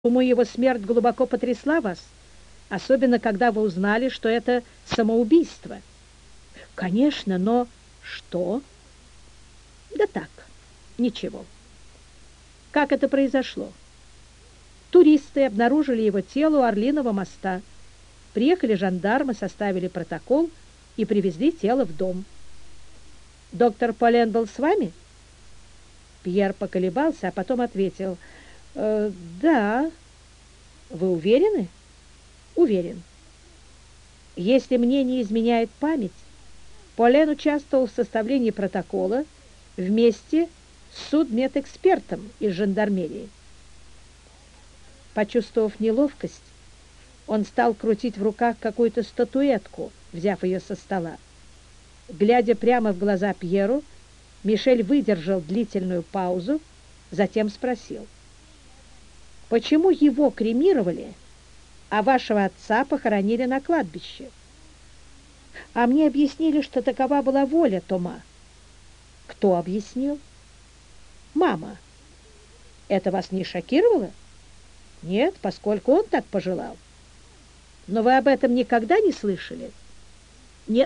Думаю, его смерть глубоко потрясла вас, особенно когда вы узнали, что это самоубийство. Конечно, но что? Да так, ничего. Как это произошло? Туристы обнаружили его тело у Орлиного моста. Приехали жандармы, составили протокол и привезли тело в дом. Доктор Полен был с вами? Пьер поколебался, а потом ответил: да. Вы уверены? Уверен. Если мне не изменяет память, Полен участвовал в составлении протокола вместе с судмедэкспертом из жандармерии. Почувствовав неловкость, он стал крутить в руках какую-то статуэтку, взяв ее со стола. Глядя прямо в глаза Пьеру, Мишель выдержал длительную паузу, затем спросил: «Почему его кремировали, а вашего отца похоронили на кладбище?» «А мне объяснили, что такова была воля Тома». «Кто объяснил?» «Мама». «Это вас не шокировало?» «Нет, поскольку он так пожелал». «Но вы об этом никогда не слышали?» «Нет».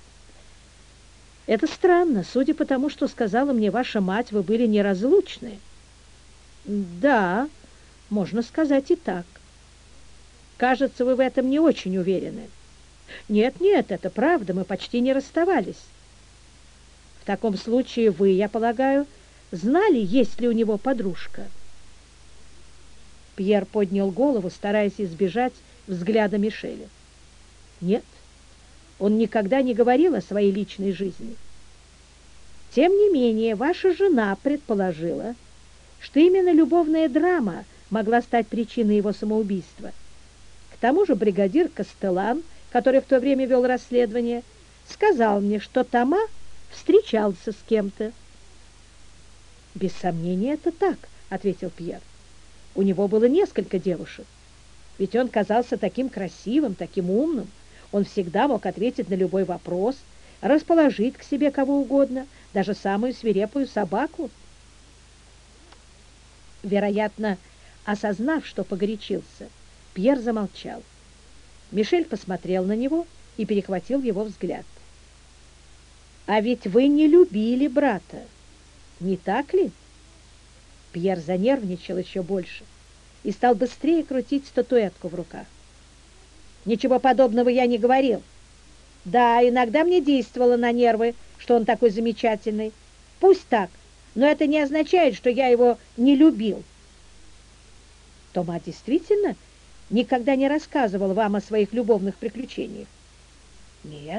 «Это странно. Судя по тому, что сказала мне ваша мать, вы были неразлучны». «Да, можно сказать и так». «Кажется, вы в этом не очень уверены». «Нет, нет, это правда, мы почти не расставались». «В таком случае вы, я полагаю, знали, есть ли у него подружка?» Пьер поднял голову, стараясь избежать взгляда Мишеля. «Нет, он никогда не говорил о своей личной жизни. Тем не менее, ваша жена предположила, что именно любовная драма могла стать причиной его самоубийства. К тому же бригадир Кастелан, который в то время вел расследование, сказал мне, что Тома встречался с кем-то». «Без сомнения, это так», — ответил Пьер. «У него было несколько девушек. Ведь он казался таким красивым, таким умным. Он всегда мог ответить на любой вопрос, расположить к себе кого угодно, даже самую свирепую собаку». Вероятно, осознав, что погорячился, Пьер замолчал. Мишель посмотрел на него и перехватил его взгляд. «А ведь вы не любили брата, не так ли?» Пьер занервничал еще больше и стал быстрее крутить статуэтку в руках. «Ничего подобного я не говорил. Да, иногда мне действовало на нервы, что он такой замечательный. Пусть так, но это не означает, что я его не любил». «Тома действительно никогда не рассказывал вам о своих любовных приключениях?» «Нет».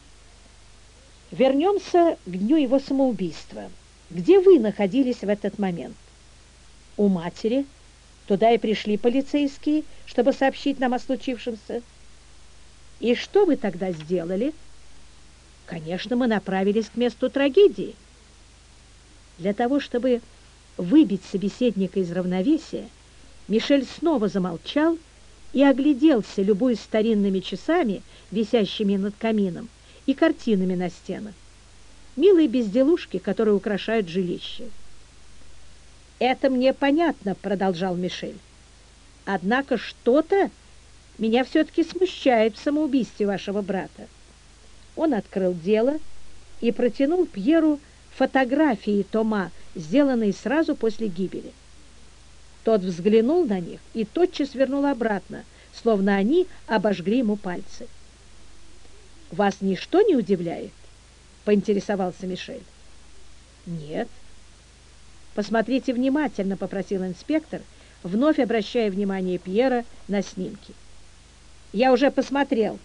«Вернемся к дню его самоубийства. Где вы находились в этот момент?» «У матери. Туда и пришли полицейские, чтобы сообщить нам о случившемся». «И что вы тогда сделали?» «Конечно, мы направились к месту трагедии». Для того, чтобы выбить собеседника из равновесия, Мишель снова замолчал и огляделся, любуясь старинными часами, висящими над камином, и картинами на стенах. Милые безделушки, которые украшают жилище. «Это мне понятно», — продолжал Мишель. «Однако что-то меня все-таки смущает в самоубийстве вашего брата». Он открыл дело и протянул Пьеру фотографии Тома, сделанные сразу после гибели. Тот взглянул на них и тотчас вернул обратно, словно они обожгли ему пальцы. «Вас ничто не удивляет?» — поинтересовался Мишель. «Нет». «Посмотрите внимательно», — попросил инспектор, вновь обращая внимание Пьера на снимки. «Я уже посмотрел».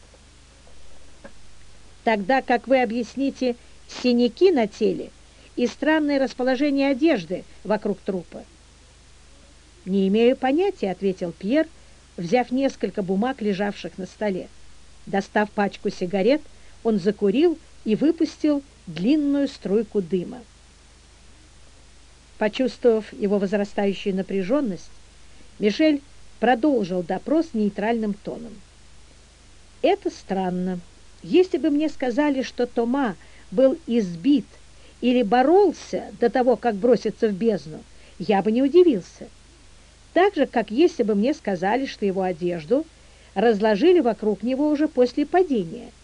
«Тогда как вы объясните синяки на теле и странное расположение одежды вокруг трупа?» «Не имею понятия», — ответил Пьер, взяв несколько бумаг, лежавших на столе. Достав пачку сигарет, он закурил и выпустил длинную струйку дыма. Почувствовав его возрастающую напряженность, Мишель продолжил допрос нейтральным тоном. «Это странно. Если бы мне сказали, что Тома был избит или боролся до того, как броситься в бездну, я бы не удивился. так же, как если бы мне сказали, что его одежду разложили вокруг него уже после падения,